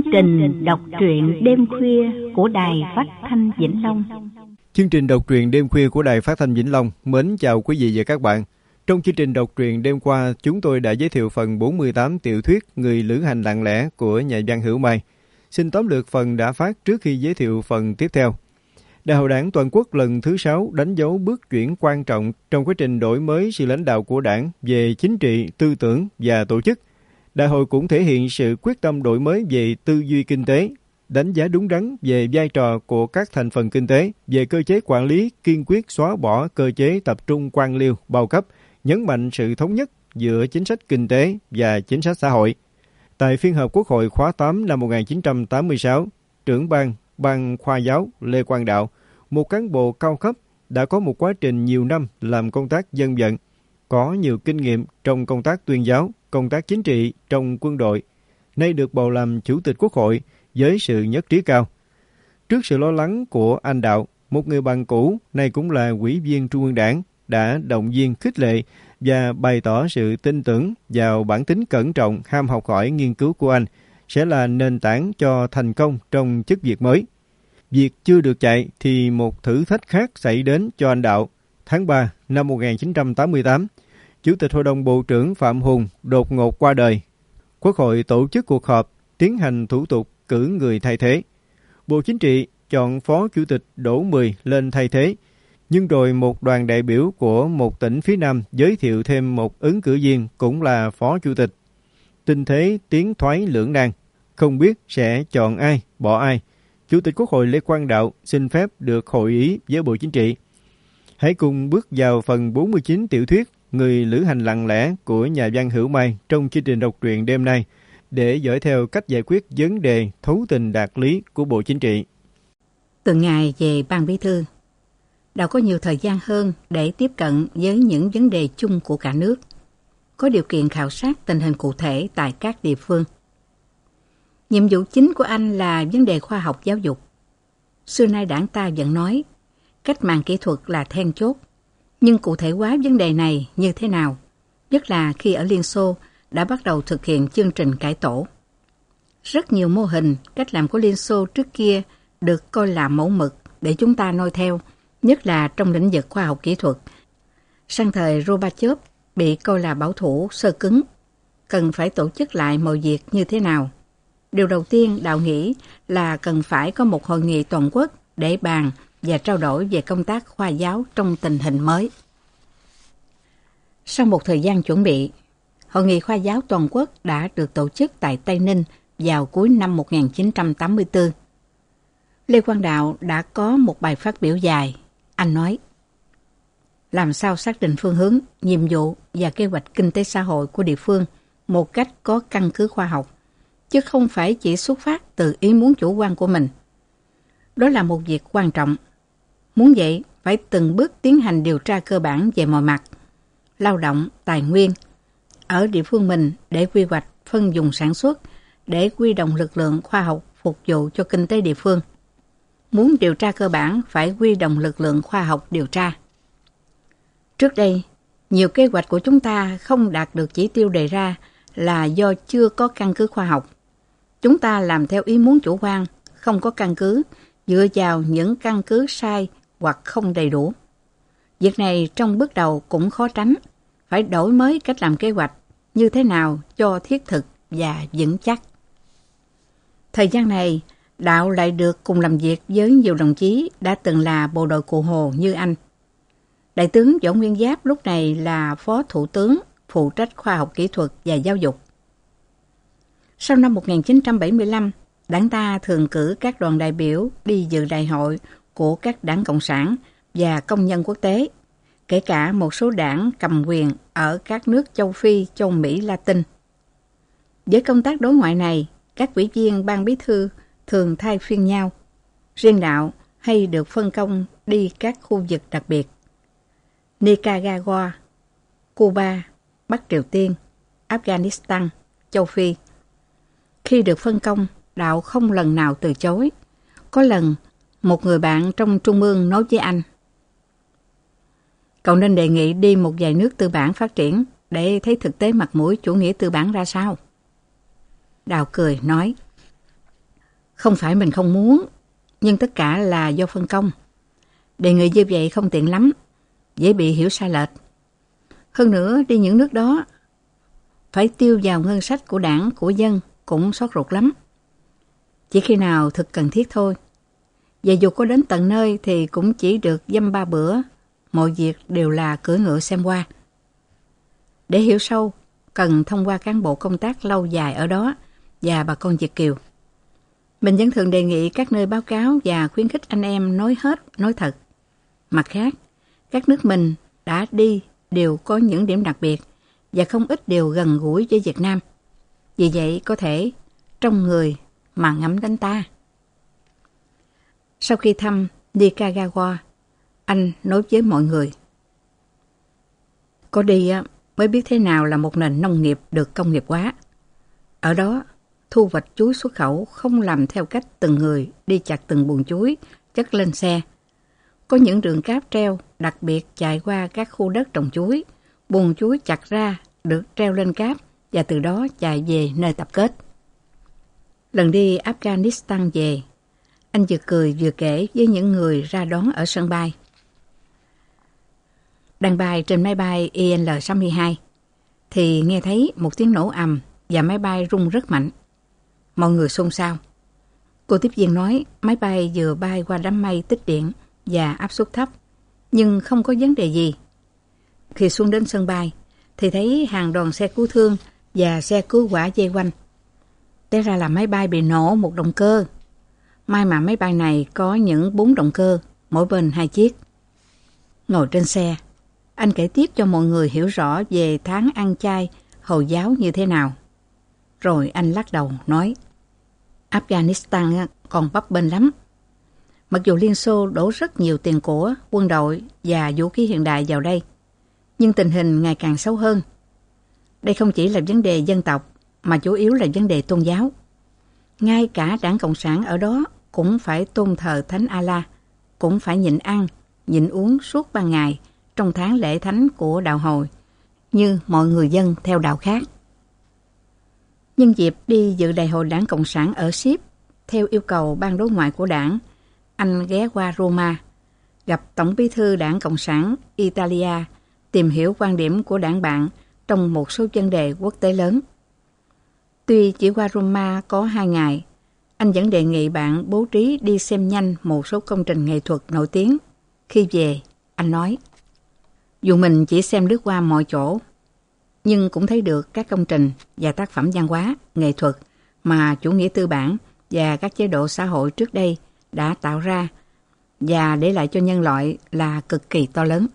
trình đọc truyện đêm khuya của Đài Phát thanh Vĩnh Long. Chương trình đọc truyện đêm khuya của Đài Phát thanh Vĩnh Long mến chào quý vị và các bạn. Trong chương trình đọc truyện đêm qua, chúng tôi đã giới thiệu phần 48 tiểu thuyết Người lữ hành lặng lẽ của nhà văn Hữu Mai. Xin tóm lược phần đã phát trước khi giới thiệu phần tiếp theo. Đại hội Đảng Toàn quốc lần thứ 6 đánh dấu bước chuyển quan trọng trong quá trình đổi mới sự lãnh đạo của Đảng về chính trị, tư tưởng và tổ chức. Đại hội cũng thể hiện sự quyết tâm đổi mới về tư duy kinh tế, đánh giá đúng đắn về vai trò của các thành phần kinh tế, về cơ chế quản lý, kiên quyết xóa bỏ cơ chế tập trung quan liêu, bao cấp, nhấn mạnh sự thống nhất giữa chính sách kinh tế và chính sách xã hội. Tại phiên họp Quốc hội khóa 8 năm 1986, trưởng Ban Khoa giáo Lê Quang Đạo, một cán bộ cao cấp đã có một quá trình nhiều năm làm công tác dân vận, có nhiều kinh nghiệm trong công tác tuyên giáo, công tác chính trị trong quân đội, nay được bầu làm Chủ tịch Quốc hội với sự nhất trí cao. Trước sự lo lắng của anh Đạo, một người bạn cũ, nay cũng là Ủy viên Trung ương Đảng, đã động viên khích lệ và bày tỏ sự tin tưởng vào bản tính cẩn trọng, ham học hỏi nghiên cứu của anh sẽ là nền tảng cho thành công trong chức việc mới. Việc chưa được chạy thì một thử thách khác xảy đến cho anh Đạo. Tháng 3 năm 1988, Chủ tịch Hội đồng Bộ trưởng Phạm Hùng đột ngột qua đời. Quốc hội tổ chức cuộc họp tiến hành thủ tục cử người thay thế. Bộ Chính trị chọn Phó Chủ tịch Đỗ Mười lên thay thế, nhưng rồi một đoàn đại biểu của một tỉnh phía Nam giới thiệu thêm một ứng cử viên cũng là Phó Chủ tịch. Tình thế tiến thoái lưỡng nan, không biết sẽ chọn ai, bỏ ai. Chủ tịch Quốc hội Lê Quang Đạo xin phép được hội ý với Bộ Chính trị. Hãy cùng bước vào phần 49 tiểu thuyết Người lữ hành lặng lẽ của nhà văn Hữu Mai trong chương trình đọc truyện đêm nay để dõi theo cách giải quyết vấn đề thấu tình đạt lý của Bộ Chính trị. Từ ngày về Ban Bí thư, Đạo có nhiều thời gian hơn để tiếp cận với những vấn đề chung của cả nước, có điều kiện khảo sát tình hình cụ thể tại các địa phương. Nhiệm vụ chính của anh là vấn đề khoa học giáo dục. Xưa nay Đảng ta vẫn nói, cách mạng kỹ thuật là then chốt, nhưng cụ thể hóa vấn đề này như thế nào, nhất là khi ở Liên Xô đã bắt đầu thực hiện chương trình cải tổ. Rất nhiều mô hình, cách làm của Liên Xô trước kia được coi là mẫu mực để chúng ta noi theo, nhất là trong lĩnh vực khoa học kỹ thuật. Sang thời Gorbachev bị coi là bảo thủ sơ cứng, cần phải tổ chức lại mọi việc như thế nào. Điều đầu tiên Đạo nghĩ là cần phải có một hội nghị toàn quốc để bàn và trao đổi về công tác khoa giáo trong tình hình mới. Sau một thời gian chuẩn bị, Hội nghị khoa giáo toàn quốc đã được tổ chức tại Tây Ninh vào cuối năm 1984. Lê Quang Đạo đã có một bài phát biểu dài. Anh nói, làm sao xác định phương hướng, nhiệm vụ và kế hoạch kinh tế xã hội của địa phương một cách có căn cứ khoa học, chứ không phải chỉ xuất phát từ ý muốn chủ quan của mình. Đó là một việc quan trọng. Muốn vậy, phải từng bước tiến hành điều tra cơ bản về mọi mặt, lao động, tài nguyên, ở địa phương mình để quy hoạch phân vùng sản xuất, để huy động lực lượng khoa học phục vụ cho kinh tế địa phương. Muốn điều tra cơ bản, phải huy động lực lượng khoa học điều tra. Trước đây, nhiều kế hoạch của chúng ta không đạt được chỉ tiêu đề ra là do chưa có căn cứ khoa học. Chúng ta làm theo ý muốn chủ quan, không có căn cứ, dựa vào những căn cứ sai hoặc không đầy đủ. Việc này trong bước đầu cũng khó tránh, phải đổi mới cách làm kế hoạch như thế nào cho thiết thực và vững chắc. Thời gian này, Đạo lại được cùng làm việc với nhiều đồng chí đã từng là bộ đội Cụ Hồ như anh. Đại tướng Võ Nguyên Giáp lúc này là Phó Thủ tướng phụ trách khoa học kỹ thuật và giáo dục. Sau năm 1975, Đảng ta thường cử các đoàn đại biểu đi dự đại hội của các đảng Cộng sản và công nhân quốc tế, kể cả một số đảng cầm quyền ở các nước châu Phi, châu Mỹ, Latin. Với công tác đối ngoại này, các ủy viên Ban Bí thư thường thay phiên nhau. Riêng Đạo hay được phân công đi các khu vực đặc biệt. Nicaragua, Cuba, Bắc Triều Tiên, Afghanistan, châu Phi. Khi được phân công, Đạo không lần nào từ chối. Có lần, một người bạn trong Trung ương nói với anh, cậu nên đề nghị đi một vài nước tư bản phát triển để thấy thực tế mặt mũi chủ nghĩa tư bản ra sao. Đạo cười nói, Không phải mình không muốn, nhưng tất cả là do phân công. Đề nghị như vậy không tiện lắm, dễ bị hiểu sai lệch. Hơn nữa, đi những nước đó phải tiêu vào ngân sách của đảng, của dân cũng xót ruột lắm. Chỉ khi nào thực cần thiết thôi. Và dù có đến tận nơi thì cũng chỉ được dăm 3 bữa, mọi việc đều là cưỡi ngựa xem qua. Để hiểu sâu, cần thông qua cán bộ công tác lâu dài ở đó và bà con Việt kiều. Mình vẫn thường đề nghị các nơi báo cáo và khuyến khích anh em nói hết, nói thật. Mặt khác, các nước mình đã đi đều có những điểm đặc biệt và không ít điều gần gũi với Việt Nam. Vì vậy có thể trong người mà ngắm đến ta. Sau khi thăm Nikagawa, anh nói với mọi người: có đi mới biết thế nào là một nền nông nghiệp được công nghiệp hóa. Ở đó, thu hoạch chuối xuất khẩu không làm theo cách từng người đi chặt từng buồng chuối, chất lên xe. Có những đường cáp treo đặc biệt chạy qua các khu đất trồng chuối, buồng chuối chặt ra được treo lên cáp và từ đó chạy về nơi tập kết. Lần đi Afghanistan về, anh vừa cười vừa kể với những người ra đón ở sân bay. Đang bay trên máy bay IL-62 thì nghe thấy một tiếng nổ ầm và máy bay rung rất mạnh. Mọi người xôn xao. Cô tiếp viên nói máy bay vừa bay qua đám mây tích điện và áp suất thấp, nhưng không có vấn đề gì. Khi xuống đến sân bay thì thấy hàng đoàn xe cứu thương và xe cứu hỏa vây quanh. Té ra là máy bay bị nổ một động cơ. May mà máy bay này có những 4 động cơ, mỗi bên 2 chiếc. Ngồi trên xe, anh kể tiếp cho mọi người hiểu rõ về tháng ăn chay Hồi giáo như thế nào. Rồi anh lắc đầu nói: Afghanistan còn bấp bênh lắm. Mặc dù Liên Xô đổ rất nhiều tiền của, quân đội và vũ khí hiện đại vào đây, nhưng tình hình ngày càng xấu hơn. Đây không chỉ là vấn đề dân tộc, mà chủ yếu là vấn đề tôn giáo. Ngay cả đảng Cộng sản ở đó cũng phải tôn thờ Thánh Allah, cũng phải nhịn ăn, nhịn uống suốt 3 ngày trong tháng lễ thánh của đạo Hồi, như mọi người dân theo đạo khác. Nhân dịp đi dự đại hội đảng Cộng sản ở Ship, theo yêu cầu ban đối ngoại của đảng, anh ghé qua Roma, gặp Tổng bí thư đảng Cộng sản Italia, tìm hiểu quan điểm của đảng bạn trong một số vấn đề quốc tế lớn. Tuy chỉ qua Roma có 2 ngày, anh vẫn đề nghị bạn bố trí đi xem nhanh một số công trình nghệ thuật nổi tiếng. Khi về, anh nói: dù mình chỉ xem lướt qua mọi chỗ, nhưng cũng thấy được các công trình và tác phẩm văn hóa, nghệ thuật mà chủ nghĩa tư bản và các chế độ xã hội trước đây đã tạo ra và để lại cho nhân loại là cực kỳ to lớn.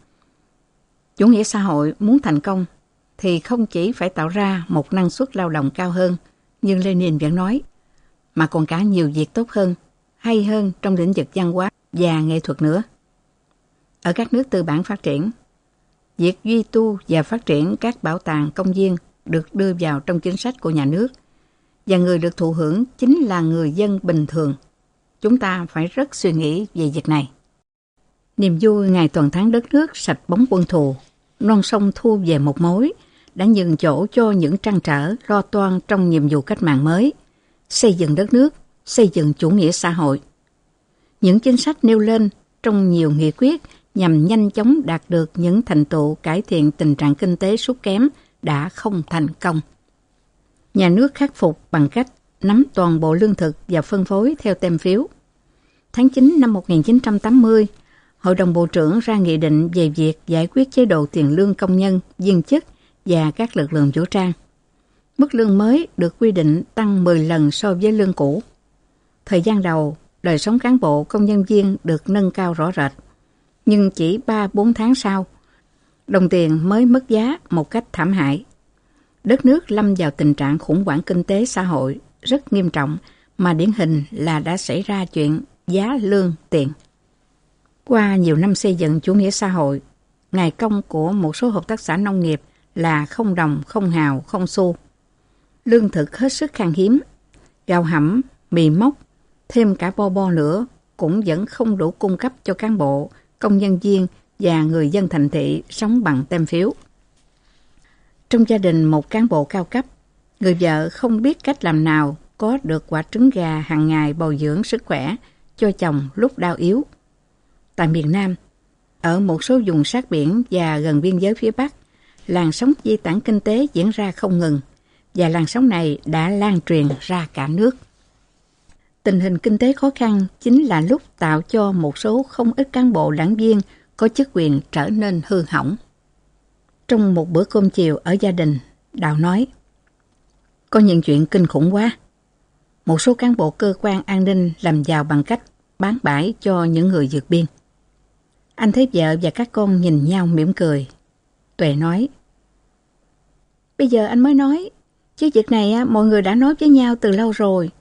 Chủ nghĩa xã hội muốn thành công thì không chỉ phải tạo ra một năng suất lao động cao hơn, như Lenin vẫn nói, mà còn cả nhiều việc tốt hơn, hay hơn trong lĩnh vực văn hóa và nghệ thuật nữa. Ở các nước tư bản phát triển, việc duy tu và phát triển các bảo tàng công viên được đưa vào trong chính sách của nhà nước, và người được thụ hưởng chính là người dân bình thường. Chúng ta phải rất suy nghĩ về việc này. Niềm vui ngày toàn thắng đất nước sạch bóng quân thù, non sông thu về một mối, đã nhường chỗ cho những trăn trở lo toan trong nhiệm vụ cách mạng mới, xây dựng đất nước, xây dựng chủ nghĩa xã hội. Những chính sách nêu lên trong nhiều nghị quyết nhằm nhanh chóng đạt được những thành tựu cải thiện tình trạng kinh tế sút kém đã không thành công. Nhà nước khắc phục bằng cách nắm toàn bộ lương thực và phân phối theo tem phiếu. Tháng 9 năm 1980, Hội đồng Bộ trưởng ra nghị định về việc giải quyết chế độ tiền lương công nhân, viên chức và các lực lượng vũ trang. Mức lương mới được quy định tăng 10 lần so với lương cũ. Thời gian đầu, đời sống cán bộ công nhân viên được nâng cao rõ rệt. Nhưng chỉ 3-4 tháng sau, đồng tiền mới mất giá một cách thảm hại. Đất nước lâm vào tình trạng khủng hoảng kinh tế xã hội rất nghiêm trọng, mà điển hình là đã xảy ra chuyện giá lương tiền. Qua nhiều năm xây dựng chủ nghĩa xã hội, ngày công của một số hợp tác xã nông nghiệp là không đồng, không hào, không xu. Lương thực hết sức khan hiếm, gạo hẩm, mì móc, thêm cả bo nữa cũng vẫn không đủ cung cấp cho cán bộ, công nhân viên và người dân thành thị sống bằng tem phiếu. Trong gia đình một cán bộ cao cấp, người vợ không biết cách làm nào có được quả trứng gà hàng ngày bồi dưỡng sức khỏe cho chồng lúc đau yếu. Tại miền Nam, ở một số vùng sát biển và gần biên giới phía Bắc, làn sóng di tản kinh tế diễn ra không ngừng, và làn sóng này đã lan truyền ra cả nước. Tình hình kinh tế khó khăn chính là lúc tạo cho một số không ít cán bộ đảng viên có chức quyền trở nên hư hỏng. Trong một bữa cơm chiều ở gia đình, Đào nói, có những chuyện kinh khủng quá. Một số cán bộ cơ quan an ninh làm giàu bằng cách bán bãi cho những người vượt biên. Anh thấy vợ và các con nhìn nhau mỉm cười. Tuệ nói, bây giờ anh mới nói, chứ việc này mọi người đã nói với nhau từ lâu rồi.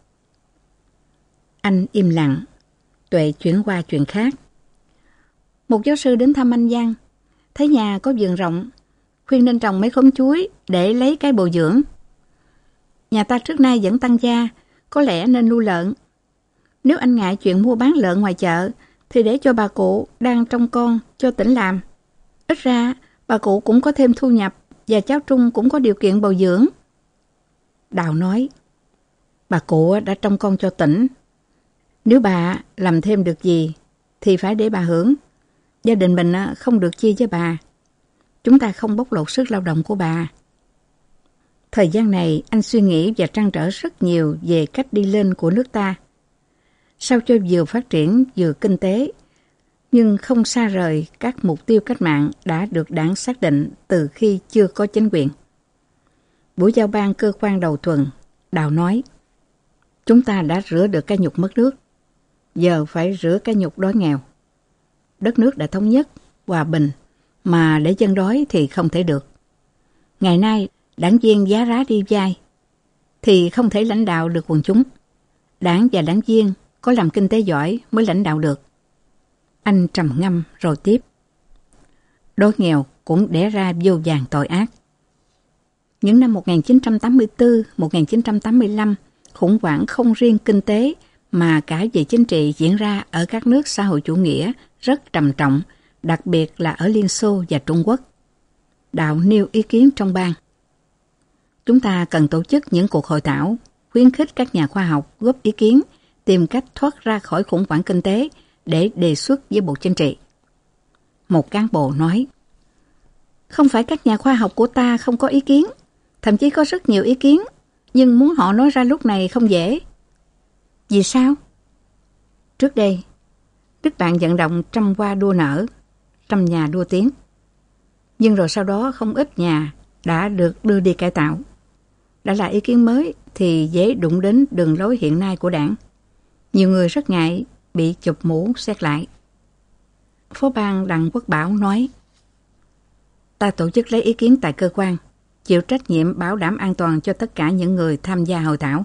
Anh im lặng. Tuệ chuyển qua chuyện khác. Một giáo sư đến thăm anh Văn, thấy nhà có vườn rộng, khuyên nên trồng mấy khóm chuối để lấy cái bồi dưỡng. Nhà ta trước nay vẫn tăng gia, có lẽ nên nuôi lợn. Nếu anh ngại chuyện mua bán lợn ngoài chợ, thì để cho bà cụ đang trông con cho tỉnh làm. Ít ra, bà cụ cũng có thêm thu nhập và cháu Trung cũng có điều kiện bồi dưỡng. Đào nói, bà cụ đã trông con cho tỉnh. Nếu bà làm thêm được gì, thì phải để bà hưởng. Gia đình mình không được chia với bà. Chúng ta không bóc lột sức lao động của bà. Thời gian này, anh suy nghĩ và trăn trở rất nhiều về cách đi lên của nước ta. Sao cho vừa phát triển vừa kinh tế, nhưng không xa rời các mục tiêu cách mạng đã được đảng xác định từ khi chưa có chính quyền. Buổi giao ban cơ quan đầu tuần, Đào nói, chúng ta đã rửa được cái nhục mất nước, giờ phải rửa cái nhục đói nghèo. Đất nước đã thống nhất, hòa bình, mà để dân đói thì không thể được. Ngày nay, đảng viên giá rá đi vai, thì không thể lãnh đạo được quần chúng. Đảng và đảng viên có làm kinh tế giỏi mới lãnh đạo được. Anh trầm ngâm rồi tiếp. Đói nghèo cũng đẻ ra vô vàn tội ác. Những năm 1984-1985, khủng hoảng không riêng kinh tế mà cả về chính trị diễn ra ở các nước xã hội chủ nghĩa rất trầm trọng, đặc biệt là ở Liên Xô và Trung Quốc. Đào nêu ý kiến trong ban. Chúng ta cần tổ chức những cuộc hội thảo, khuyến khích các nhà khoa học góp ý kiến, tìm cách thoát ra khỏi khủng hoảng kinh tế để đề xuất với Bộ Chính trị. Một cán bộ nói, không phải các nhà khoa học của ta không có ý kiến, thậm chí có rất nhiều ý kiến, nhưng muốn họ nói ra lúc này không dễ. Vì sao? Trước đây, Đức Bạn vận động trăm hoa đua nở, trăm nhà đua tiếng. Nhưng rồi sau đó không ít nhà đã được đưa đi cải tạo. Đã là ý kiến mới thì dễ đụng đến đường lối hiện nay của đảng. Nhiều người rất ngại bị chụp mũ xét lại. Phó ban Đặng Quốc Bảo nói, ta tổ chức lấy ý kiến tại cơ quan, chịu trách nhiệm bảo đảm an toàn cho tất cả những người tham gia hội thảo.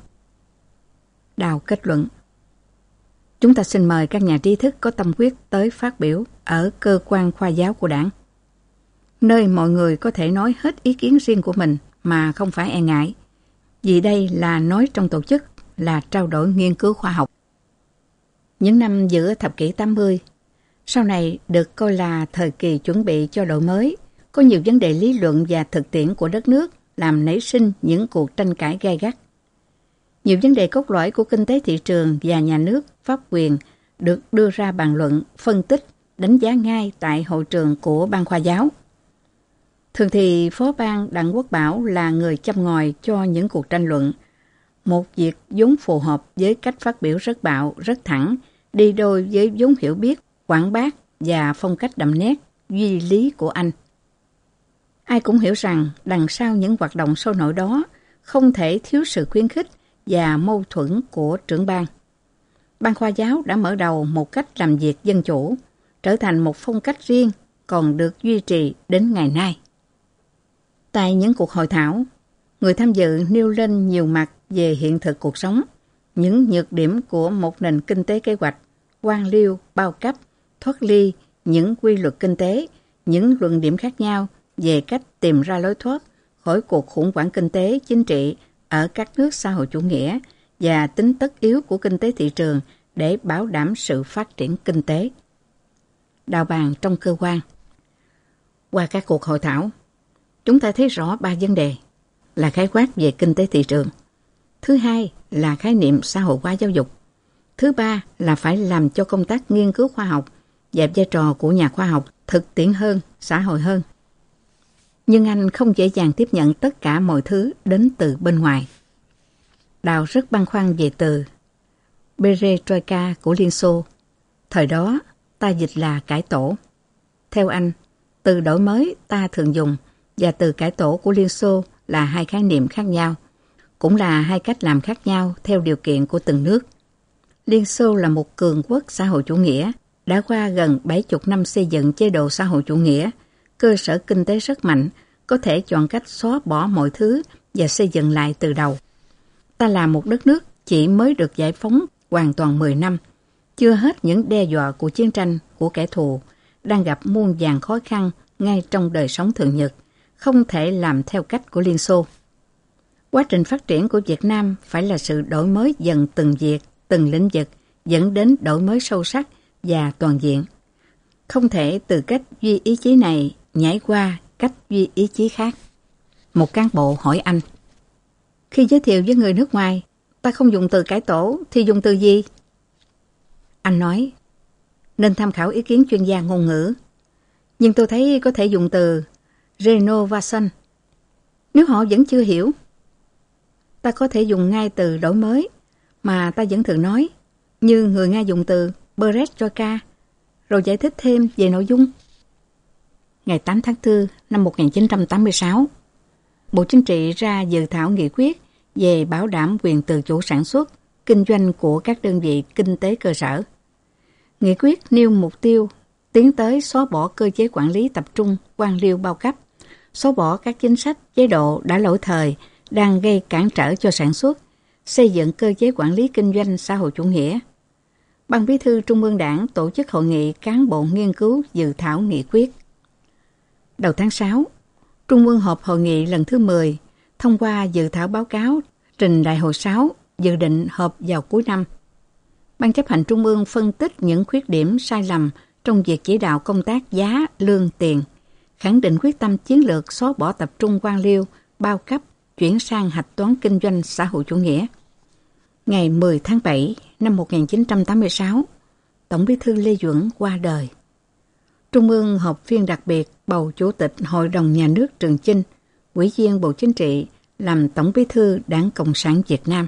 Đào kết luận, chúng ta xin mời các nhà trí thức có tâm huyết tới phát biểu ở cơ quan khoa giáo của đảng, nơi mọi người có thể nói hết ý kiến riêng của mình mà không phải e ngại, vì đây là nói trong tổ chức, là trao đổi nghiên cứu khoa học. Những năm giữa thập kỷ 80, sau này được coi là thời kỳ chuẩn bị cho đổi mới, có nhiều vấn đề lý luận và thực tiễn của đất nước làm nảy sinh những cuộc tranh cãi gay gắt. Nhiều vấn đề cốt lõi của kinh tế thị trường và nhà nước, pháp quyền được đưa ra bàn luận, phân tích, đánh giá ngay tại hội trường của ban khoa giáo. Thường thì Phó ban Đặng Quốc Bảo là người châm ngòi cho những cuộc tranh luận, một việc vốn phù hợp với cách phát biểu rất bạo, rất thẳng, đi đôi với vốn hiểu biết, quảng bác và phong cách đậm nét, duy lý của anh. Ai cũng hiểu rằng đằng sau những hoạt động sôi nổi đó không thể thiếu sự khuyến khích và mâu thuẫn của trưởng ban. Ban khoa giáo đã mở đầu một cách làm việc dân chủ, trở thành một phong cách riêng còn được duy trì đến ngày nay. Tại những cuộc hội thảo, người tham dự nêu lên nhiều mặt về hiện thực cuộc sống, những nhược điểm của một nền kinh tế kế hoạch, quan liêu, bao cấp, thoát ly, những quy luật kinh tế, những luận điểm khác nhau về cách tìm ra lối thoát khỏi cuộc khủng hoảng kinh tế, chính trị ở các nước xã hội chủ nghĩa và tính tất yếu của kinh tế thị trường để bảo đảm sự phát triển kinh tế. Đào bàn trong cơ quan. Qua các cuộc hội thảo, chúng ta thấy rõ 3 vấn đề là khái quát về kinh tế thị trường, Thứ hai là khái niệm xã hội hóa giáo dục. Thứ ba là phải làm cho công tác nghiên cứu khoa học và vai trò của nhà khoa học thực tiễn hơn, xã hội hơn. Nhưng anh không dễ dàng tiếp nhận tất cả mọi thứ đến từ bên ngoài. Đào rất băn khoăn về từ perestroika của Liên Xô. Thời đó, ta dịch là cải tổ. Theo anh, từ đổi mới ta thường dùng và từ cải tổ của Liên Xô là hai khái niệm khác nhau, cũng là hai cách làm khác nhau theo điều kiện của từng nước. Liên Xô là một cường quốc xã hội chủ nghĩa, đã qua gần 70 năm xây dựng chế độ xã hội chủ nghĩa, cơ sở kinh tế rất mạnh, có thể chọn cách xóa bỏ mọi thứ và xây dựng lại từ đầu. Ta là một đất nước chỉ mới được giải phóng hoàn toàn 10 năm, chưa hết những đe dọa của chiến tranh, của kẻ thù, đang gặp muôn vàn khó khăn ngay trong đời sống thường nhật, không thể làm theo cách của Liên Xô. Quá trình phát triển của Việt Nam phải là sự đổi mới dần từng việc, từng lĩnh vực, dẫn đến đổi mới sâu sắc và toàn diện. Không thể từ cách duy ý chí này nhảy qua cách duy ý chí khác. Một cán bộ hỏi anh, khi giới thiệu với người nước ngoài, ta không dùng từ cải tổ thì dùng từ gì? Anh nói, nên tham khảo ý kiến chuyên gia ngôn ngữ. Nhưng tôi thấy có thể dùng từ renovation. Nếu họ vẫn chưa hiểu, ta có thể dùng ngay từ đổi mới mà ta vẫn thường nói, như người Nga dùng từ perestroika, rồi giải thích thêm về nội dung. Ngày 8 tháng 4 năm 1986, Bộ Chính trị ra dự thảo nghị quyết về bảo đảm quyền tự chủ sản xuất, kinh doanh của các đơn vị kinh tế cơ sở. Nghị quyết nêu mục tiêu tiến tới xóa bỏ cơ chế quản lý tập trung, quan liêu bao cấp, xóa bỏ các chính sách, chế độ đã lỗi thời, đang gây cản trở cho sản xuất, xây dựng cơ chế quản lý kinh doanh xã hội chủ nghĩa. Ban Bí thư Trung ương Đảng tổ chức hội nghị cán bộ nghiên cứu dự thảo nghị quyết. Đầu tháng 6, Trung ương họp hội nghị lần thứ 10, thông qua dự thảo báo cáo trình Đại hội 6, dự định họp vào cuối năm. Ban chấp hành Trung ương phân tích những khuyết điểm sai lầm trong việc chỉ đạo công tác giá, lương, tiền, khẳng định quyết tâm chiến lược xóa bỏ tập trung quan liêu, bao cấp, chuyển sang hạch toán kinh doanh xã hội chủ nghĩa. Ngày 10 tháng 7 năm 1986, Tổng Bí thư Lê Duẩn qua đời. Trung ương họp phiên đặc biệt bầu Chủ tịch Hội đồng Nhà nước Trường Chinh, Ủy viên Bộ Chính trị, làm Tổng Bí thư Đảng Cộng sản Việt Nam.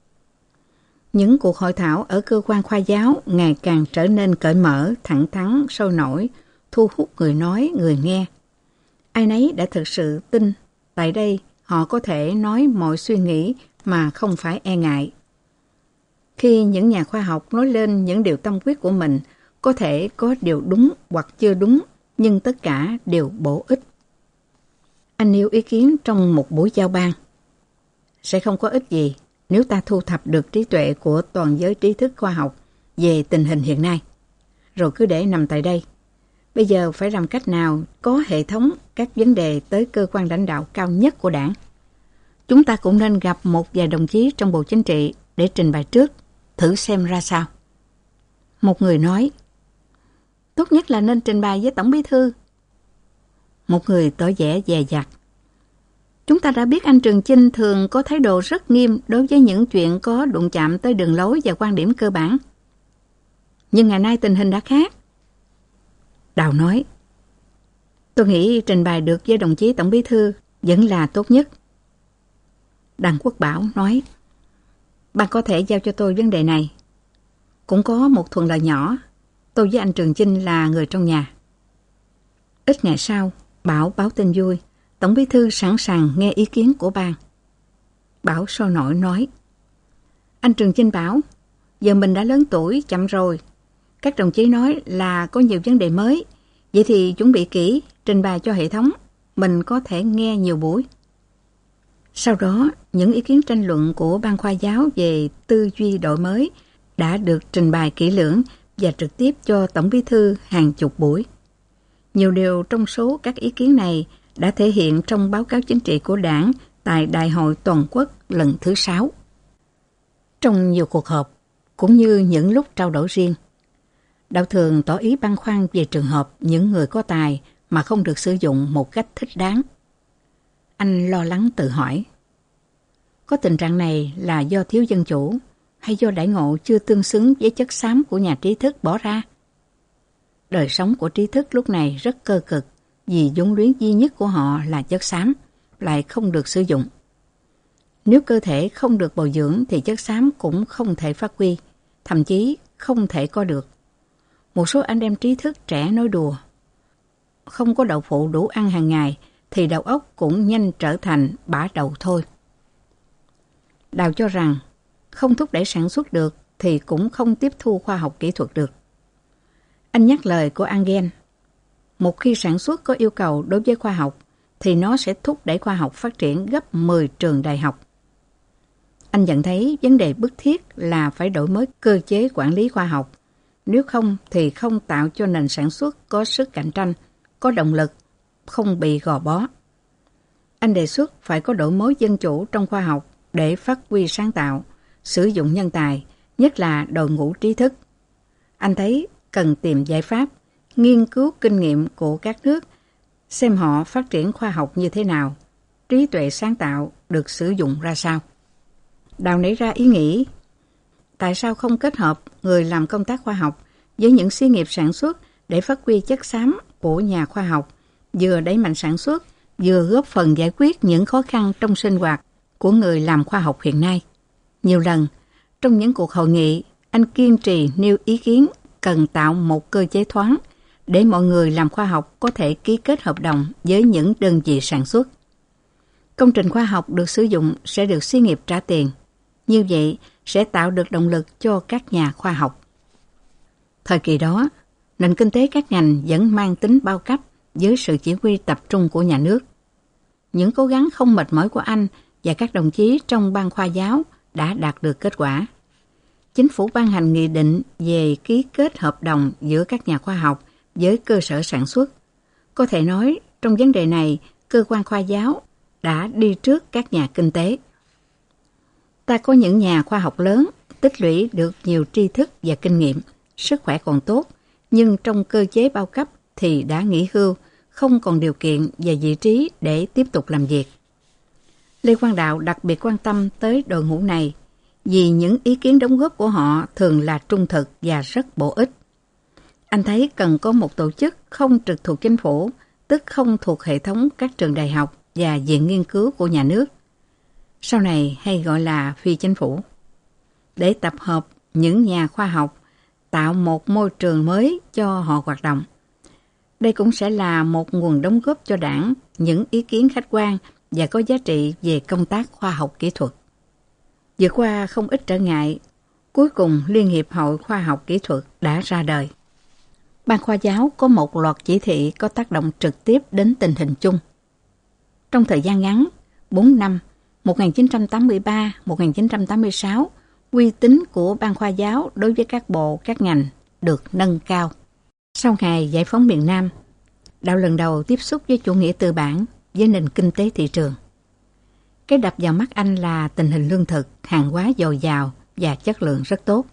Những cuộc hội thảo ở cơ quan khoa giáo ngày càng trở nên cởi mở, thẳng thắn, sôi nổi, thu hút người nói, người nghe. Ai nấy đã thực sự tin, tại đây họ có thể nói mọi suy nghĩ mà không phải e ngại. Khi những nhà khoa học nói lên những điều tâm huyết của mình, có thể có điều đúng hoặc chưa đúng, nhưng tất cả đều bổ ích. Anh nêu ý kiến trong một buổi giao ban. Sẽ không có ích gì nếu ta thu thập được trí tuệ của toàn giới trí thức khoa học về tình hình hiện nay, rồi cứ để nằm tại đây. Bây giờ phải làm cách nào có hệ thống các vấn đề tới cơ quan lãnh đạo cao nhất của đảng. Chúng ta cũng nên gặp một vài đồng chí trong Bộ Chính trị để trình bày trước, thử xem ra sao. Một người nói, tốt nhất là nên trình bày với Tổng Bí thư. Một người tỏ vẻ dè dặt. Chúng ta đã biết anh Trường Chinh thường có thái độ rất nghiêm đối với những chuyện có đụng chạm tới đường lối và quan điểm cơ bản. Nhưng ngày nay tình hình đã khác. Đào nói, tôi nghĩ trình bày được với đồng chí Tổng Bí thư vẫn là tốt nhất. Đặng Quốc Bảo nói, bạn có thể giao cho tôi vấn đề này. Cũng có một thuận lợi nhỏ, tôi với anh Trường Chinh là người trong nhà. Ít ngày sau, Bảo báo tin vui, Tổng Bí thư sẵn sàng nghe ý kiến của ban. Bảo sôi nổi nói, anh Trường Chinh bảo, giờ mình đã lớn tuổi, chậm rồi. Các đồng chí nói là có nhiều vấn đề mới, vậy thì chuẩn bị kỹ, trình bày cho hệ thống, mình có thể nghe nhiều buổi. Sau đó, những ý kiến tranh luận của ban khoa giáo về tư duy đổi mới đã được trình bày kỹ lưỡng và trực tiếp cho Tổng Bí thư hàng chục buổi. Nhiều điều trong số các ý kiến này đã thể hiện trong báo cáo chính trị của Đảng tại Đại hội Toàn quốc lần thứ 6. Trong nhiều cuộc họp, cũng như những lúc trao đổi riêng, Đạo thường tỏ ý băn khoăn về trường hợp những người có tài mà không được sử dụng một cách thích đáng. Anh lo lắng tự hỏi, Có tình trạng này là do thiếu dân chủ hay do đãi ngộ chưa tương xứng với chất xám của nhà trí thức bỏ ra? Đời sống của trí thức lúc này rất cơ cực vì vốn liếng duy nhất của họ là chất xám, lại không được sử dụng. Nếu cơ thể không được bồi dưỡng thì chất xám cũng không thể phát huy, thậm chí không thể có được. Một số anh em trí thức trẻ nói đùa, không có đậu phụ đủ ăn hàng ngày thì đầu óc cũng nhanh trở thành bã đậu thôi. Đào cho rằng không thúc đẩy sản xuất được thì cũng không tiếp thu khoa học kỹ thuật được. Anh nhắc lời của Engel, một khi sản xuất có yêu cầu đối với khoa học thì nó sẽ thúc đẩy khoa học phát triển gấp 10 trường đại học. Anh nhận thấy vấn đề bức thiết là phải đổi mới cơ chế quản lý khoa học. Nếu không thì không tạo cho nền sản xuất có sức cạnh tranh, có động lực, không bị gò bó. Anh đề xuất phải có đổi mới dân chủ trong khoa học để phát huy sáng tạo, sử dụng nhân tài, nhất là đội ngũ trí thức. Anh thấy cần tìm giải pháp, nghiên cứu kinh nghiệm của các nước, xem họ phát triển khoa học như thế nào, trí tuệ sáng tạo được sử dụng ra sao. Đào nảy ra ý nghĩ, tại sao không kết hợp người làm công tác khoa học với những xí nghiệp sản xuất để phát huy chất xám của nhà khoa học, vừa đẩy mạnh sản xuất, vừa góp phần giải quyết những khó khăn trong sinh hoạt của người làm khoa học hiện nay. Nhiều lần, trong những cuộc hội nghị, anh kiên trì nêu ý kiến cần tạo một cơ chế thoáng để mọi người làm khoa học có thể ký kết hợp đồng với những đơn vị sản xuất. Công trình khoa học được sử dụng sẽ được xí nghiệp trả tiền. Như vậy sẽ tạo được động lực cho các nhà khoa học. Thời kỳ đó, nền kinh tế các ngành vẫn mang tính bao cấp với sự chỉ huy tập trung của nhà nước. Những cố gắng không mệt mỏi của anh và các đồng chí trong ban khoa giáo đã đạt được kết quả. Chính phủ ban hành nghị định về ký kết hợp đồng giữa các nhà khoa học với cơ sở sản xuất. Có thể nói, trong vấn đề này, cơ quan khoa giáo đã đi trước các nhà kinh tế. Ta có những nhà khoa học lớn, tích lũy được nhiều tri thức và kinh nghiệm, sức khỏe còn tốt, nhưng trong cơ chế bao cấp thì đã nghỉ hưu, không còn điều kiện và vị trí để tiếp tục làm việc. Lê Quang Đạo đặc biệt quan tâm tới đội ngũ này, vì những ý kiến đóng góp của họ thường là trung thực và rất bổ ích. Anh thấy cần có một tổ chức không trực thuộc chính phủ, tức không thuộc hệ thống các trường đại học và viện nghiên cứu của nhà nước, sau này hay gọi là phi chính phủ, để tập hợp những nhà khoa học, tạo một môi trường mới cho họ hoạt động. Đây cũng sẽ là một nguồn đóng góp cho Đảng những ý kiến khách quan và có giá trị về công tác khoa học kỹ thuật. Vượt qua không ít trở ngại, cuối cùng Liên hiệp hội khoa học kỹ thuật đã ra đời. Ban khoa giáo có một loạt chỉ thị có tác động trực tiếp đến tình hình chung. Trong thời gian ngắn, 4 năm, 1983-1986, uy tín của Ban khoa giáo đối với các bộ, các ngành được nâng cao. Sau ngày giải phóng miền Nam, Đạo lần đầu tiếp xúc với chủ nghĩa tư bản, với nền kinh tế thị trường. Cái đập vào mắt anh là tình hình lương thực, hàng hóa dồi dào và chất lượng rất tốt.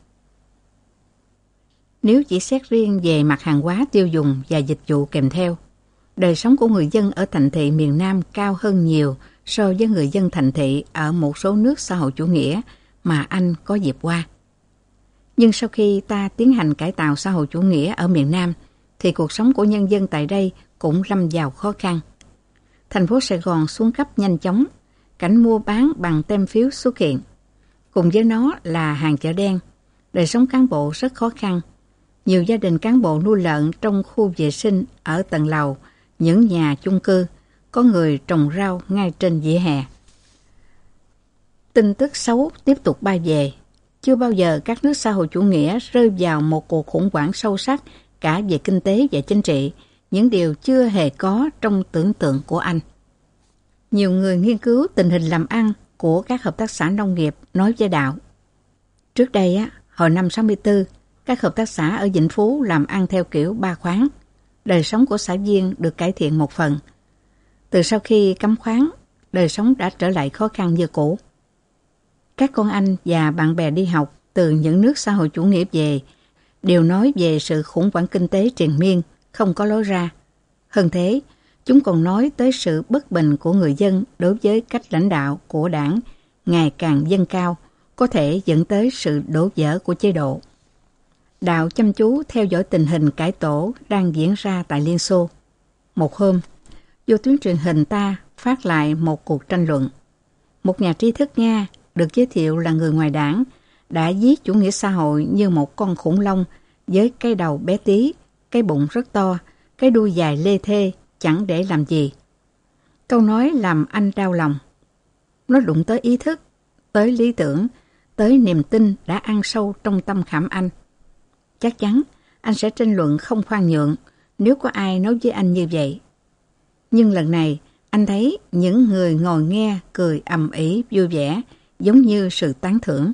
Nếu chỉ xét riêng về mặt hàng hóa tiêu dùng và dịch vụ kèm theo, đời sống của người dân ở thành thị miền Nam cao hơn nhiều so với người dân thành thị ở một số nước xã hội chủ nghĩa mà anh có dịp qua. Nhưng sau khi ta tiến hành cải tạo xã hội chủ nghĩa ở miền Nam, thì cuộc sống của nhân dân tại đây cũng lâm vào khó khăn. Thành phố Sài Gòn xuống cấp nhanh chóng, cảnh mua bán bằng tem phiếu xuất hiện. Cùng với nó là hàng chợ đen, đời sống cán bộ rất khó khăn. Nhiều gia đình cán bộ nuôi lợn trong khu vệ sinh ở tầng lầu, những nhà chung cư, có người trồng rau ngay trên vỉa hè. Tin tức xấu tiếp tục bay về. Chưa bao giờ các nước xã hội chủ nghĩa rơi vào một cuộc khủng hoảng sâu sắc cả về kinh tế và chính trị, những điều chưa hề có trong tưởng tượng của anh. Nhiều người nghiên cứu tình hình làm ăn của các hợp tác xã nông nghiệp nói với Đạo. Trước đây, hồi năm 64, các hợp tác xã ở Vĩnh Phú làm ăn theo kiểu ba khoáng. Đời sống của xã viên được cải thiện một phần. Từ sau khi cấm khoáng, đời sống đã trở lại khó khăn như cũ. Các con anh và bạn bè đi học từ những nước xã hội chủ nghĩa về đều nói về sự khủng hoảng kinh tế triền miên, không có lối ra. Hơn thế, chúng còn nói tới sự bất bình của người dân đối với cách lãnh đạo của Đảng ngày càng dâng cao, có thể dẫn tới sự đổ vỡ của chế độ. Đạo chăm chú theo dõi tình hình cải tổ đang diễn ra tại Liên Xô. Một hôm, vô tuyến truyền hình ta phát lại một cuộc tranh luận. Một nhà trí thức Nga được giới thiệu là người ngoài đảng đã giết chủ nghĩa xã hội như một con khủng long với cái đầu bé tí, cái bụng rất to, cái đuôi dài lê thê, chẳng để làm gì. Câu nói làm anh đau lòng. Nó đụng tới ý thức, tới lý tưởng, tới niềm tin đã ăn sâu trong tâm khảm anh. Chắc chắn anh sẽ tranh luận không khoan nhượng nếu có ai nói với anh như vậy. Nhưng lần này, anh thấy những người ngồi nghe cười ầm ĩ vui vẻ giống như sự tán thưởng.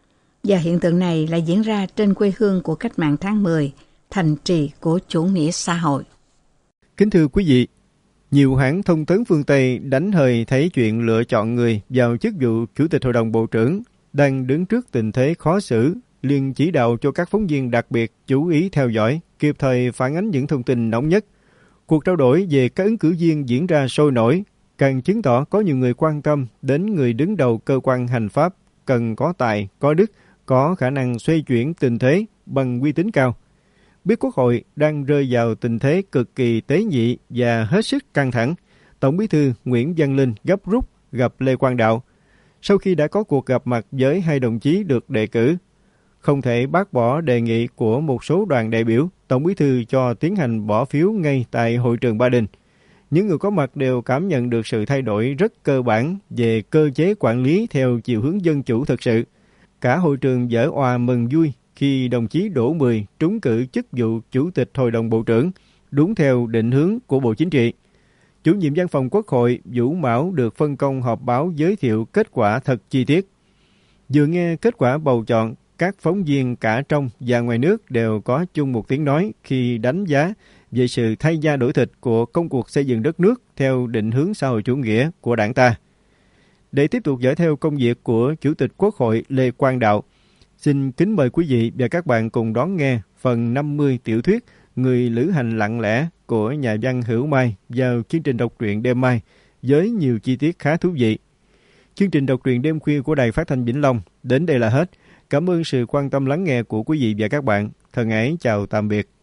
Và hiện tượng này lại diễn ra trên quê hương của cách mạng tháng 10, thành trì của chủ nghĩa xã hội. Kính thưa quý vị, nhiều hãng thông tấn phương Tây đánh hơi thấy chuyện lựa chọn người vào chức vụ Chủ tịch Hội đồng Bộ trưởng đang đứng trước tình thế khó xử, liền chỉ đạo cho các phóng viên đặc biệt chú ý theo dõi, kịp thời phản ánh những thông tin nóng nhất. Cuộc trao đổi về các ứng cử viên diễn ra sôi nổi, càng chứng tỏ có nhiều người quan tâm đến người đứng đầu cơ quan hành pháp cần có tài, có đức, có khả năng xoay chuyển tình thế bằng uy tín cao. Biết Quốc hội đang rơi vào tình thế cực kỳ tế nhị và hết sức căng thẳng, Tổng Bí thư Nguyễn Văn Linh gấp rút gặp Lê Quang Đạo. Sau khi đã có cuộc gặp mặt với hai đồng chí được đề cử, không thể bác bỏ đề nghị của một số đoàn đại biểu, Tổng Bí thư cho tiến hành bỏ phiếu ngay tại hội trường Ba Đình. Những người có mặt đều cảm nhận được sự thay đổi rất cơ bản về cơ chế quản lý theo chiều hướng dân chủ thực sự. Cả hội trường giở òa mừng vui khi đồng chí Đỗ Mười trúng cử chức vụ Chủ tịch Hội đồng Bộ trưởng, đúng theo định hướng của Bộ Chính trị. Chủ nhiệm Văn phòng Quốc hội Vũ Mão được phân công họp báo giới thiệu kết quả thật chi tiết. Vừa nghe kết quả bầu chọn, các phóng viên cả trong và ngoài nước đều có chung một tiếng nói khi đánh giá về sự thay da đổi thịt của công cuộc xây dựng đất nước theo định hướng xã hội chủ nghĩa của đảng ta. Để tiếp tục dõi theo công việc của Chủ tịch Quốc hội Lê Quang Đạo, xin kính mời quý vị và các bạn cùng đón nghe phần 50 tiểu thuyết Người lữ hành lặng lẽ của nhà văn Hữu Mai vào chương trình đọc truyện đêm mai với nhiều chi tiết khá thú vị. Chương trình đọc truyện đêm khuya của Đài Phát thanh Vĩnh Long đến đây là hết. Cảm ơn sự quan tâm lắng nghe của quý vị và các bạn. Thân ái chào tạm biệt.